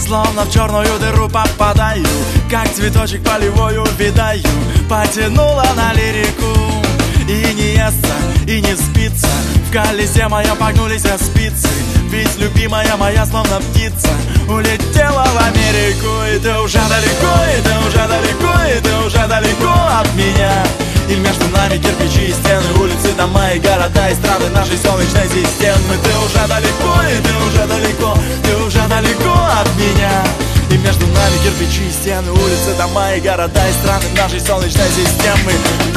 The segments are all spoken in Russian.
Словно в черную дыру попадаю, как цветочек полевой увидаю. Потянула на лирику, и не естся, и не спится. В колесе моем погнулись спицы, ведь любимая моя словно птица улетела в Америку. И ты уже далеко, и ты уже далеко, и ты уже далеко от меня. И между нами кирпичи и стены, улицы, дома и города, и страны нашей солнечной системы. Ты уже далеко, и ты уже далеко, ты уже далеко от меня. И между нами кирпичи и стены, улицы, дома и города, и страны нашей солнечной системы.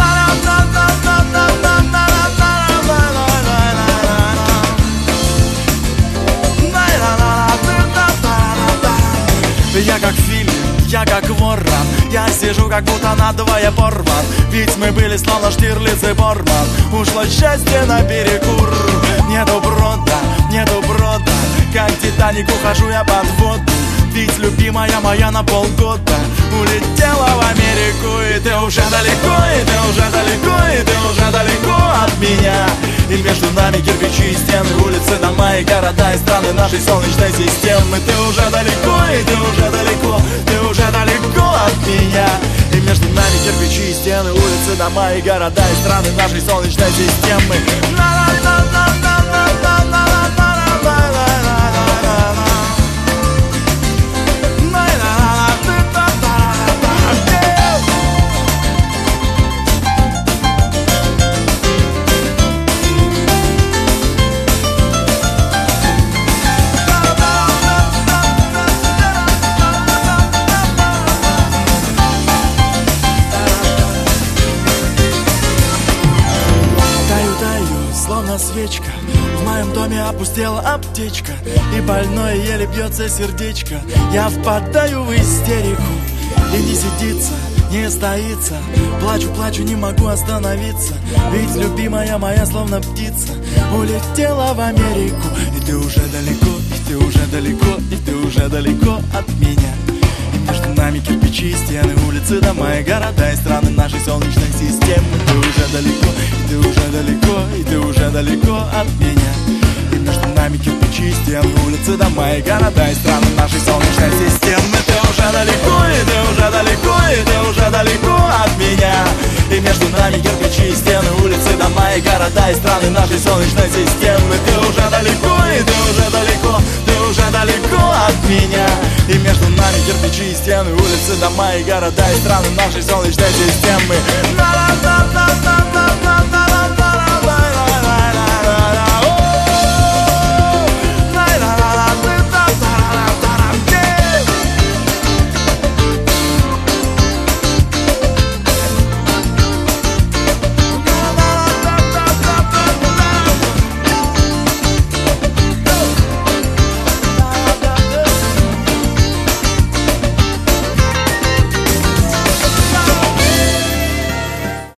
Я как фильм, я как ворон, я сижу как будто надвое порван. Ведь мы были словно Штирлиц и Борман. Ушло счастье наперекур. Нету брода, как Титаник ухожу я под воду. Ведь любимая моя на полгода улетела в Америку. И ты уже далеко, и ты уже далеко, и ты уже далеко от меня. И между нами кирпичи и стены, улицы, дома и города, и страны нашей солнечной системы. Ты уже далеко, и ты уже далеко, ты уже далеко от меня. И между нами кирпичи и стены, улицы, дома и города, и страны нашей солнечной системы. Словно свечка, в моем доме опустела аптечка, и больное еле бьется сердечко. Я впадаю в истерику, и не сидится, не стоится. Плачу, плачу, не могу остановиться. Ведь любимая моя словно птица улетела в Америку. И ты уже далеко, и ты уже далеко, и ты уже далеко от меня. И между нами кирпичи и стены, улицы, дома и города, и страны нашей солнечной системы. Ты уже далеко, и ты уже далеко, и ты уже далеко от меня. И между нами кирпичи и стены, улицы, дома и города, и страны нашей солнечной системы. Ты уже далеко, и ты уже далеко, и ты уже далеко от меня. И между нами кирпичи и стены, улицы, дома и города, и страны нашей солнечной системы. Ты уже далеко, и ты уже далеко, ты уже далеко от меня. И между нами кирпичи и стены, улицы, дома и города, и страны нашей солнечной системы.